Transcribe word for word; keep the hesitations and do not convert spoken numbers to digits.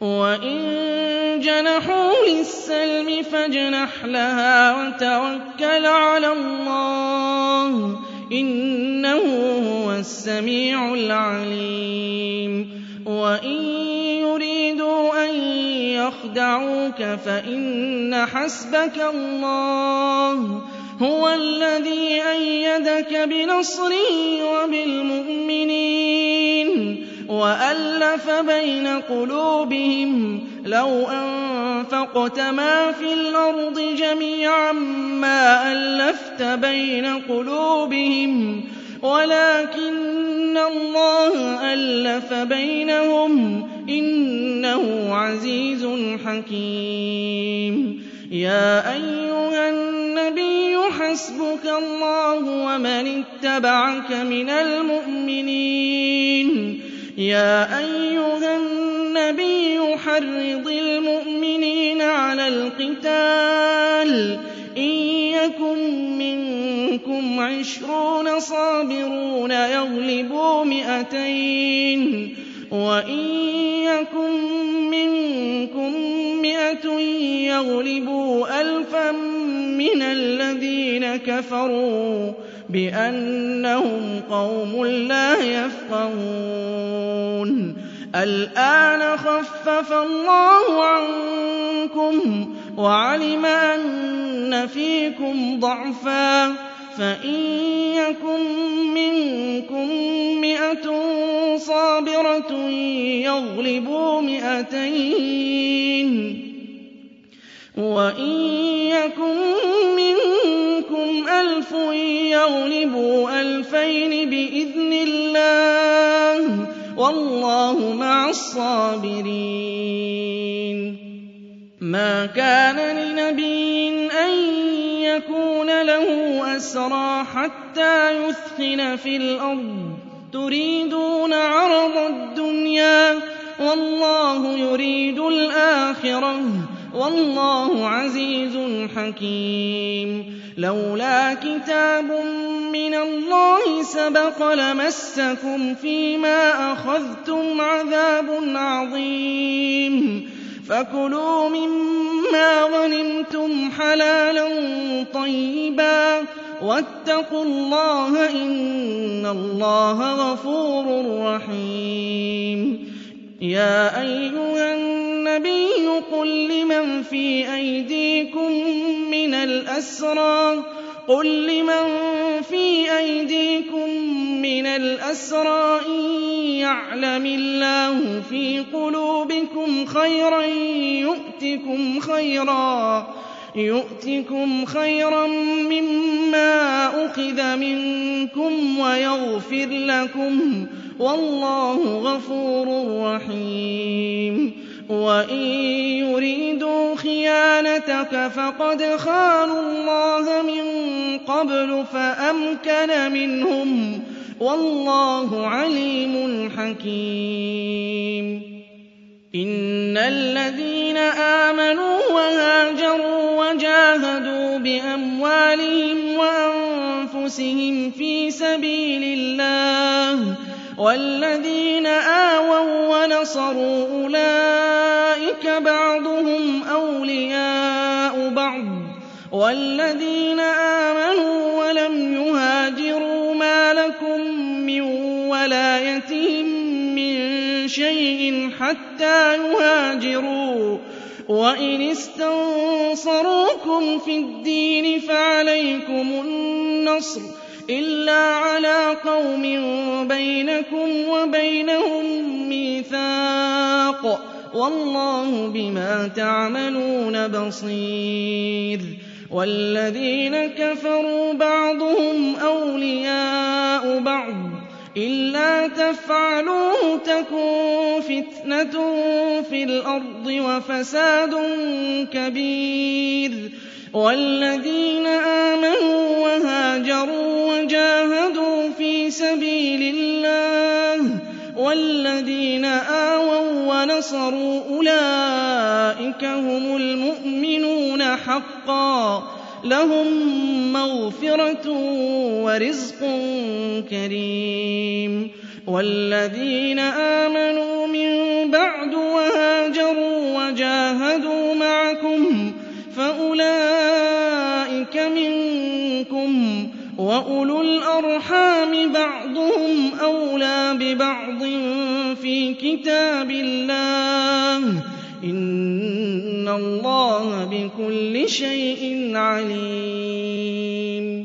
وَإِن جَنَحُوا لِلسَّلْمِ فَاجْنَحْ لَهَا وَتَوَكَّلْ عَلَى اللَّهِ ۚ إِنَّهُ هُوَ السَّمِيعُ الْعَلِيمُ وَإِن يُرِيدُوا أَن يَخْدَعُوكَ فَإِنَّ حَسْبَكَ اللَّهُ هُوَ الَّذِي أَيَّدَكَ بِنَصْرِهِ وَبِالْمُؤْمِنِينَ وَأَلَّفَ بَيْنَ قُلُوبِهِمْ لَوْ أَنفَقْتَ مَا فِي الْأَرْضِ جَمِيعًا مَّا أَلَّفْتَ بَيْنَ قُلُوبِهِمْ وَلَٰكِنَّ اللَّهَ أَلَّفَ بَيْنَهُمْ ۚ إِنَّهُ عَزِيزٌ حَكِيمٌ يَا أَيُّهَا النَّبِيُّ حَسْبُكَ اللَّهُ وَمَنِ اتَّبَعَكَ مِنَ الْمُؤْمِنِينَ يَا أَيُّهَا النَّبِيُّ حَرِّضِ الْمُؤْمِنِينَ عَلَى الْقِتَالِ ۚ إِن يَكُن مِّنكُمْ عِشْرُونَ صَابِرُونَ يَغْلِبُوا مِائَتَيْنِ ۚ وَإِن يَكُن مِّنكُم مِّائَةٌ يَغْلِبُوا أَلْفًا مِّنَ الَّذِينَ كَفَرُوا بِأَنَّهُمْ قَوْمٌ لَّا يَفْقَهُونَ الْآنَ خَفَّفَ اللَّهُ عَنكُمْ وَعَلِمَ أَنَّ فِيكُمْ ضَعْفًا ۚ فَإِن يَكُن مِّنكُم مِّائَةٌ صَابِرَةٌ يَغْلِبُوا مِائَتَيْنِ ۚ وَإِن يَكُن مِّنكُمْ أَلْفٌ يَغْلِبُوا أَلْفَيْنِ بِإِذْنِ اللَّهِ ۗ وَاللَّهُ مَعَ الصَّابِرِينَ مَا كَانَ لِنَبِيٍّ أَن يَكُونَ لَهُ أَسْرَىٰ حَتَّىٰ يُثْخِنَ فِي الْأَرْضِ تُرِيدُونَ عَرَضَ الدُّنْيَا وَاللَّهُ يُرِيدُ الْآخِرَةَ ۗ وَاللَّهُ عَزِيزٌ حَكِيمٌ لَّوْلَا كِتَابٌ مِّنَ اللَّهِ سَبَقَ لَمَسَّكُمْ فِيمَا أَخَذْتُمْ عَذَابٌ عَظِيمٌ فَكُلُوا مِمَّا غَنِمْتُمْ حَلَالًا طَيِّبًا وَاتَّقُوا اللَّهَ ۚ إِنَّ اللَّهَ غَفُورٌ رَّحِيمٌ يَا أَيُّهَا النَّبِيُّ قُل لِّمَن فِي أَيْدِيكُم مِّنَ الْأَسْرَىٰ قُل لِّمَن فِي أَيْدِيكُم مِّنَ الْأَسْرَىٰ إِن يَعْلَمِ اللَّهُ فِي قُلُوبِكُمْ خَيْرًا يُؤْتِكُمْ خَيْرًا يُؤْتِكُمْ خَيْرًا مِّمَّا أُخِذَ مِنكُمْ وَيَغْفِرْ لَكُمْ ۗ وَاللَّهُ غَفُورٌ رَّحِيمٌ وَإِن يُرِيدُوا خِيَانَتَكَ فَقَدْ خَانُوا اللَّهَ مِن قَبْلُ فَأَمْكَنَ مِنْهُمْ ۗ وَاللَّهُ عَلِيمٌ حَكِيمٌ إِنَّ الَّذِينَ آمَنُوا وَهَاجَرُوا وَجَاهَدُوا بِأَمْوَالِهِمْ وَأَنفُسِهِمْ فِي سَبِيلِ اللَّهِ وَالَّذِينَ آوَوا وَّنَصَرُوا أُولَٰئِكَ بَعْضُهُمْ أَوْلِيَاءُ بَعْضٍ ۚ وَالَّذِينَ آمَنُوا وَلَمْ يُهَاجِرُوا مَا لَكُم مِّن وَلَايَتِهِم مِّن شَيْءٍ حَتَّىٰ يُهَاجِرُوا ۚ وَإِنِ اسْتَنصَرُوكُمْ فِي الدِّينِ فَعَلَيْكُمُ النَّصْرُ إِلَّا عَلَىٰ قَوْمٍ بَيْنَكُمْ وَبَيْنَهُم مِّيثَاقٌ ۗ وَاللَّهُ بِمَا تَعْمَلُونَ بَصِيرٌ وَالَّذِينَ كَفَرُوا بَعْضُهُمْ أَوْلِيَاءُ بَعْضٍ ۚ إِلَّا تَفْعَلُوهُ تَكُن فِتْنَةٌ فِي الْأَرْضِ وَفَسَادٌ كَبِيرٌ وَالَّذِينَ آمَنُوا وَهَاجَرُوا وَجَاهَدُوا فِي سَبِيلِ اللَّهِ وَالَّذِينَ آوَوا وَّنَصَرُوا أُولَٰئِكَ هُمُ الْمُؤْمِنُونَ حَقًّا ۚ لَّهُم مَّغْفِرَةٌ وَرِزْقٌ كَرِيمٌ وَالَّذِينَ آمَنُوا مِن بَعْدُ وَهَاجَرُوا فَأُولَٰئِكَ مِنكُمْ ۚ وَأُولُو الْأَرْحَامِ بَعْضُهُمْ أَوْلَىٰ بِبَعْضٍ فِي كِتَابِ اللَّهِ ۗ إِنَّ اللَّهَ بِكُلِّ شَيْءٍ عَلِيمٌ